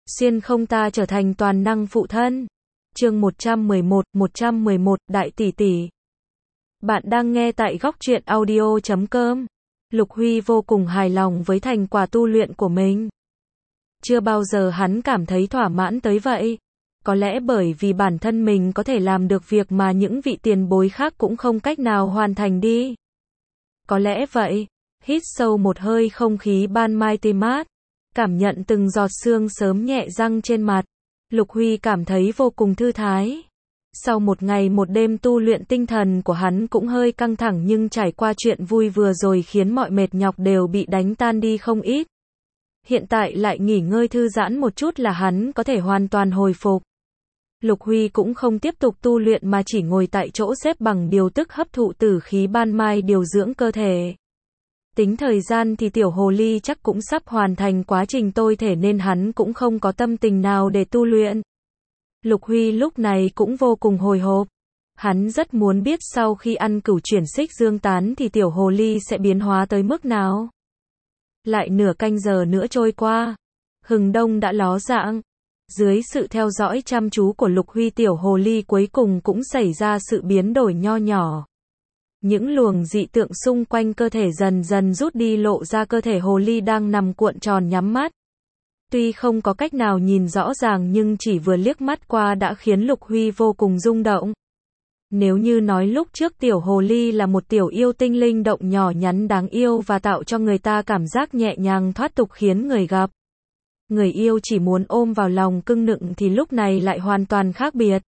Xuyên không ta trở thành toàn năng phụ thân. Chương 111, Đại tỷ tỷ. Bạn đang nghe tại góc truyện audio.com. Lục Huy vô cùng hài lòng với thành quả tu luyện của mình. Chưa bao giờ hắn cảm thấy thỏa mãn tới vậy. Có lẽ bởi vì bản thân mình có thể làm được việc mà những vị tiền bối khác cũng không cách nào hoàn thành đi. Có lẽ vậy. Hít sâu một hơi không khí ban mai tươi mát. Cảm nhận từng giọt sương sớm nhẹ răng trên mặt. Lục Huy cảm thấy vô cùng thư thái. Sau một ngày một đêm tu luyện, tinh thần của hắn cũng hơi căng thẳng, nhưng trải qua chuyện vui vừa rồi khiến mọi mệt nhọc đều bị đánh tan đi không ít. Hiện tại lại nghỉ ngơi thư giãn một chút là hắn có thể hoàn toàn hồi phục. Lục Huy cũng không tiếp tục tu luyện mà chỉ ngồi tại chỗ xếp bằng điều tức hấp thụ tử khí ban mai, điều dưỡng cơ thể. Tính thời gian thì tiểu hồ ly chắc cũng sắp hoàn thành quá trình tôi thể nên hắn cũng không có tâm tình nào để tu luyện. Lục Huy lúc này cũng vô cùng hồi hộp. Hắn rất muốn biết sau khi ăn cửu chuyển xích dương tán thì tiểu hồ ly sẽ biến hóa tới mức nào. Lại nửa canh giờ nữa trôi qua. Hừng đông đã ló dạng. Dưới sự theo dõi chăm chú của Lục Huy, tiểu hồ ly cuối cùng cũng xảy ra sự biến đổi nho nhỏ. Những luồng dị tượng xung quanh cơ thể dần dần rút đi, lộ ra cơ thể hồ ly đang nằm cuộn tròn nhắm mắt. Tuy không có cách nào nhìn rõ ràng nhưng chỉ vừa liếc mắt qua đã khiến Lục Huy vô cùng rung động. Nếu như nói lúc trước tiểu hồ ly là một tiểu yêu tinh linh động nhỏ nhắn đáng yêu và tạo cho người ta cảm giác nhẹ nhàng thoát tục khiến người gặp người yêu chỉ muốn ôm vào lòng cưng nựng, thì lúc này lại hoàn toàn khác biệt.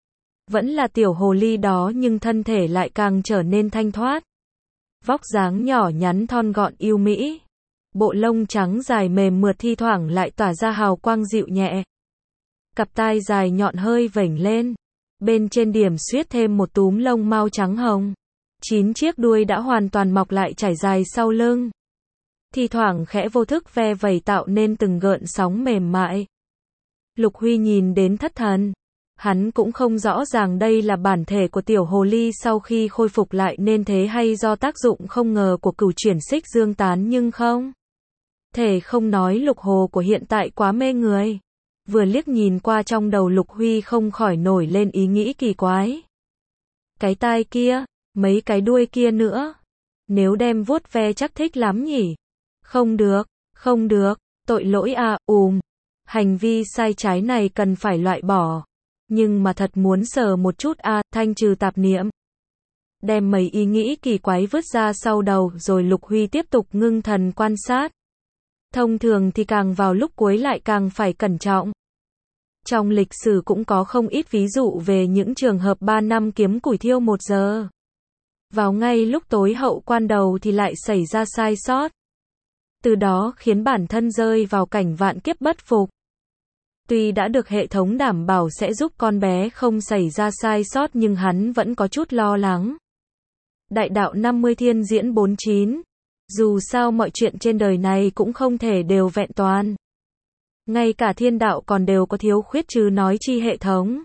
Vẫn là tiểu hồ ly đó nhưng thân thể lại càng trở nên thanh thoát. Vóc dáng nhỏ nhắn thon gọn yêu mỹ. Bộ lông trắng dài mềm mượt thi thoảng lại tỏa ra hào quang dịu nhẹ. Cặp tai dài nhọn hơi vểnh lên. Bên trên điểm xuyết thêm một túm lông mau trắng hồng. 9 chiếc đuôi đã hoàn toàn mọc lại trải dài sau lưng. Thi thoảng khẽ vô thức ve vẩy tạo nên từng gợn sóng mềm mại. Lục Huy nhìn đến thất thần. Hắn cũng không rõ ràng đây là bản thể của tiểu hồ ly sau khi khôi phục lại nên thế hay do tác dụng không ngờ của cửu chuyển xích dương tán, nhưng không thể không nói Lục Hồ của hiện tại quá mê người. Vừa liếc nhìn qua, trong đầu Lục Huy không khỏi nổi lên ý nghĩ kỳ quái. Cái tai kia, mấy cái đuôi kia nữa. Nếu đem vuốt ve chắc thích lắm nhỉ? Không được, tội lỗi à, hành vi sai trái này cần phải loại bỏ. Nhưng mà thật muốn sờ một chút à, thanh trừ tạp niệm. Đem mấy ý nghĩ kỳ quái vứt ra sau đầu, rồi Lục Huy tiếp tục ngưng thần quan sát. Thông thường thì càng vào lúc cuối lại càng phải cẩn trọng. Trong lịch sử cũng có không ít ví dụ về những trường hợp 3 năm kiếm củi thiêu 1 giờ. Vào ngay lúc tối hậu quan đầu thì lại xảy ra sai sót. Từ đó khiến bản thân rơi vào cảnh vạn kiếp bất phục. Tuy đã được hệ thống đảm bảo sẽ giúp con bé không xảy ra sai sót nhưng hắn vẫn có chút lo lắng. Đại đạo 50 thiên diễn 49. Dù sao mọi chuyện trên đời này cũng không thể đều vẹn toàn. Ngay cả thiên đạo còn đều có thiếu khuyết chứ nói chi hệ thống.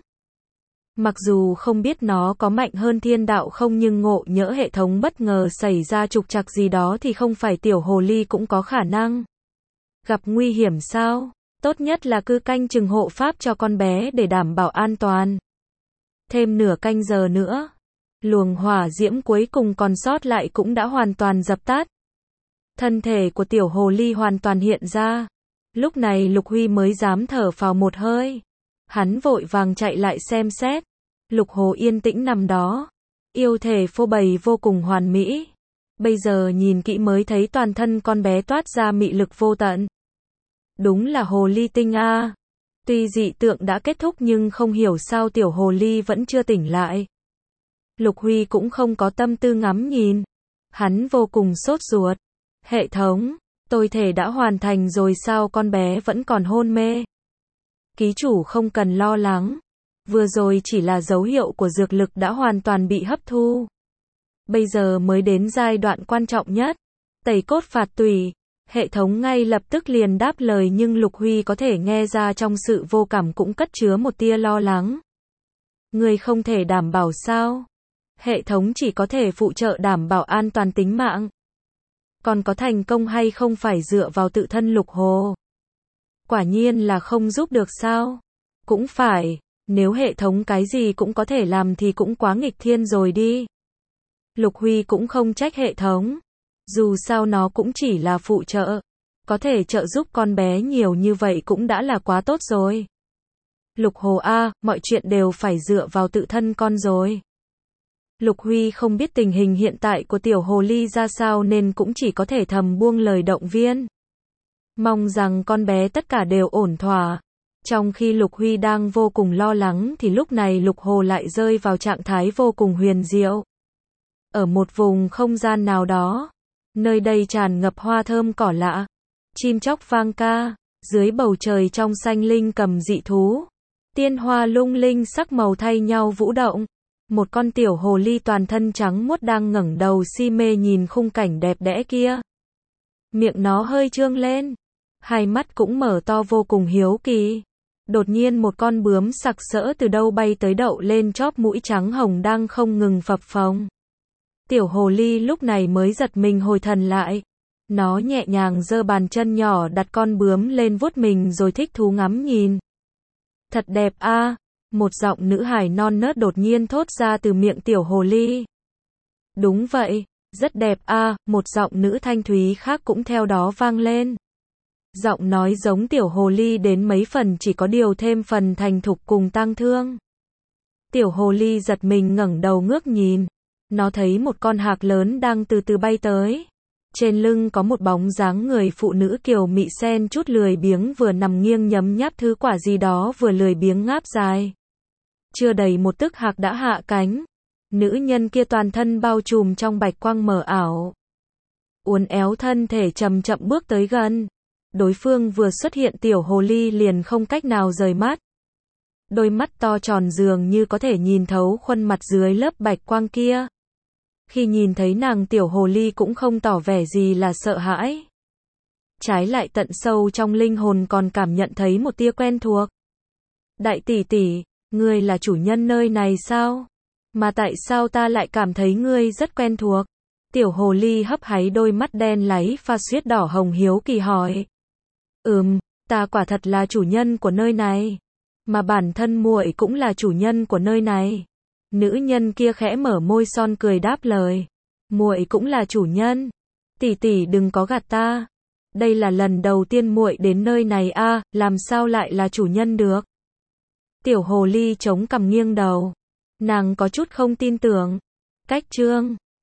Mặc dù không biết nó có mạnh hơn thiên đạo không, nhưng ngộ nhỡ hệ thống bất ngờ xảy ra trục trặc gì đó thì không phải tiểu hồ ly cũng có khả năng gặp nguy hiểm sao? Tốt nhất là cứ canh chừng hộ pháp cho con bé để đảm bảo an toàn. Thêm nửa canh giờ nữa, luồng hỏa diễm cuối cùng còn sót lại cũng đã hoàn toàn dập tắt. Thân thể của tiểu hồ ly hoàn toàn hiện ra. Lúc này Lục Huy mới dám thở phào một hơi. Hắn vội vàng chạy lại xem xét. Lục Hồ yên tĩnh nằm đó. Yêu thể phô bày vô cùng hoàn mỹ. Bây giờ nhìn kỹ mới thấy toàn thân con bé toát ra mị lực vô tận. Đúng là hồ ly tinh a. Tuy dị tượng đã kết thúc nhưng không hiểu sao tiểu hồ ly vẫn chưa tỉnh lại. Lục Huy cũng không có tâm tư ngắm nhìn. Hắn vô cùng sốt ruột. Hệ thống, tôi thể đã hoàn thành rồi sao con bé vẫn còn hôn mê? Ký chủ không cần lo lắng. Vừa rồi chỉ là dấu hiệu của dược lực đã hoàn toàn bị hấp thu. Bây giờ mới đến giai đoạn quan trọng nhất. Tẩy cốt phạt tùy. Hệ thống ngay lập tức liền đáp lời, nhưng Lục Huy có thể nghe ra trong sự vô cảm cũng cất chứa một tia lo lắng. Người không thể đảm bảo sao? Hệ thống chỉ có thể phụ trợ đảm bảo an toàn tính mạng. Còn có thành công hay không phải dựa vào tự thân Lục Hồ. Quả nhiên là không giúp được sao? Cũng phải, nếu hệ thống cái gì cũng có thể làm thì cũng quá nghịch thiên rồi đi. Lục Huy cũng không trách hệ thống. Dù sao nó cũng chỉ là phụ trợ. Có thể trợ giúp con bé nhiều như vậy cũng đã là quá tốt rồi. Lục Hồ a, mọi chuyện đều phải dựa vào tự thân con rồi. Lục Huy không biết tình hình hiện tại của tiểu hồ ly ra sao nên cũng chỉ có thể thầm buông lời động viên. Mong rằng con bé tất cả đều ổn thỏa. Trong khi Lục Huy đang vô cùng lo lắng thì lúc này Lục Hồ lại rơi vào trạng thái vô cùng huyền diệu. Ở một vùng không gian nào đó, nơi đây tràn ngập hoa thơm cỏ lạ, chim chóc vang ca, dưới bầu trời trong xanh linh cầm dị thú, tiên hoa lung linh sắc màu thay nhau vũ động. Một con tiểu hồ ly toàn thân trắng muốt đang ngẩng đầu si mê nhìn khung cảnh đẹp đẽ kia. Miệng nó hơi trương lên, hai mắt cũng mở to vô cùng hiếu kỳ. Đột nhiên một con bướm sặc sỡ từ đâu bay tới đậu lên chóp mũi trắng hồng đang không ngừng phập phồng. Tiểu hồ ly lúc này mới giật mình hồi thần lại. Nó nhẹ nhàng giơ bàn chân nhỏ đặt con bướm lên vuốt mình rồi thích thú ngắm nhìn. Thật đẹp a, một giọng nữ hài non nớt đột nhiên thốt ra từ miệng tiểu hồ ly. Đúng vậy, rất đẹp a, một giọng nữ thanh thúy khác cũng theo đó vang lên. Giọng nói giống tiểu hồ ly đến mấy phần, chỉ có điều thêm phần thành thục cùng tang thương. Tiểu hồ ly giật mình ngẩng đầu ngước nhìn. Nó thấy một con hạc lớn đang từ từ bay tới. Trên lưng có một bóng dáng người phụ nữ kiều mị xen chút lười biếng vừa nằm nghiêng nhấm nháp thứ quả gì đó vừa lười biếng ngáp dài. Chưa đầy một tức hạc đã hạ cánh. Nữ nhân kia toàn thân bao trùm trong bạch quang mờ ảo. Uốn éo thân thể chậm chậm bước tới gần. Đối phương vừa xuất hiện tiểu hồ ly liền không cách nào rời mắt. Đôi mắt to tròn dường như có thể nhìn thấu khuôn mặt dưới lớp bạch quang kia. Khi nhìn thấy nàng tiểu hồ ly cũng không tỏ vẻ gì là sợ hãi. Trái lại tận sâu trong linh hồn còn cảm nhận thấy một tia quen thuộc. Đại tỷ tỷ, ngươi là chủ nhân nơi này sao? Mà tại sao ta lại cảm thấy ngươi rất quen thuộc? Tiểu hồ ly hấp háy đôi mắt đen láy pha suyết đỏ hồng hiếu kỳ hỏi. Ta quả thật là chủ nhân của nơi này. Mà bản thân muội cũng là chủ nhân của nơi này. Nữ nhân kia khẽ mở môi son cười đáp lời. Muội cũng là chủ nhân. Tỷ tỷ đừng có gạt ta. Đây là lần đầu tiên muội đến nơi này a, làm sao lại là chủ nhân được? Tiểu hồ ly chống cằm nghiêng đầu. Nàng có chút không tin tưởng. Cách chương